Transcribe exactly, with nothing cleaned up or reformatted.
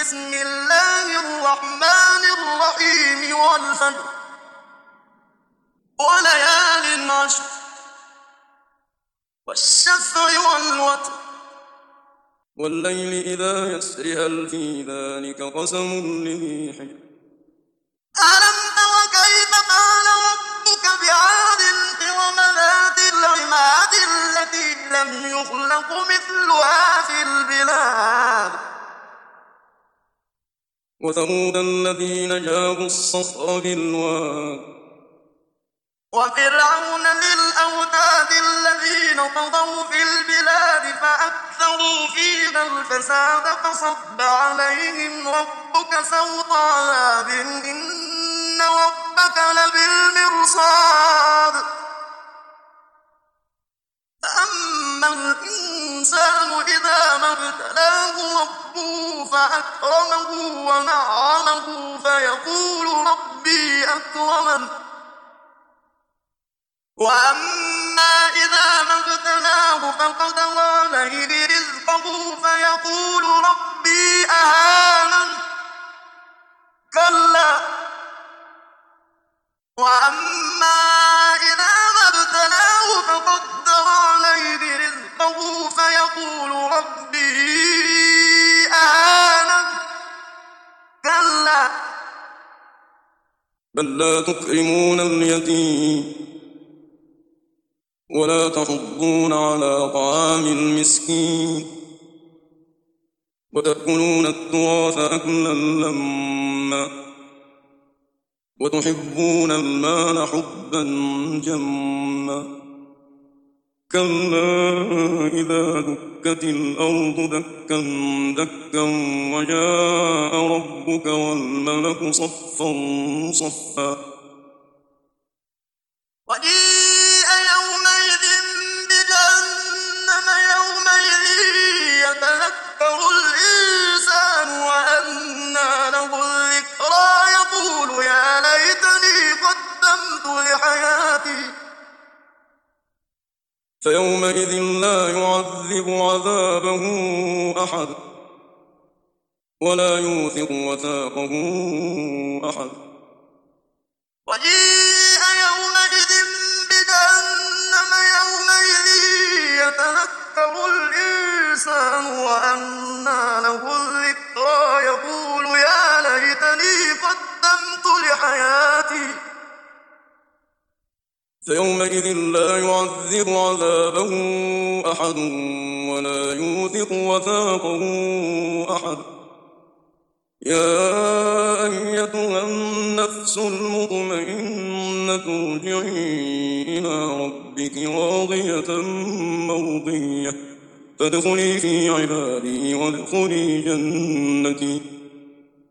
بسم الله الرحمن الرحيم والفجر وليال عشر والشفع والوتر والليل إذا يسر هل في ذلك قسم لذي حجر ألم تر كيف فعل ربك بعاد إرم ذات العماد التي لم يخلق مثلها في البلاد وثمود الذين جابوا الصخر بالواد وفرعون ذي الأوتاد الذين طغوا في البلاد فأكثروا فيها الفساد فصب عليهم ربك سوط عذاب إن ربك لبالمرصاد فأما الإنسان إذا ما ابتلاه ربه فأكرمه ونعمه فيقول ربي أكرمن وأما إذا ما ابتلاه فقدر عليه رزقه فيقول ربي أهانن كلا وأما إذا ما ابتلاه فقدر عليه رزقه فيقول ربي أهانن كلا بل لا تكرمون اليتيم ولا تحضون على طعام المسكين وتأكلون التراث أكلا لما وتحبون المال حبا جما كلا إذا دكت الأرض دكا دكا وجاء ربك والملك صفا صفا وجيء يومئذ بجهنم يومئذ يتذكر الإنسان وأنى له الذكرى يقول يا ليتني قدمت لحياتي فيومئذ لا يعذب عذابه أحد ولا يوثق وثاقه أحد وجيء يومئذ بجهنم يومئذ يتذكر الإنسان وأنى له الذكرى يقول يا ليتني قدمت لحياتي فيومئذ لا يعذب عذابه أحد ولا يوثق وثاقه أحد يا أيتها النفس المطمئنة ارجعي إلى ربك راضية مرضية فادخلي في عبادي وادخلي جنتي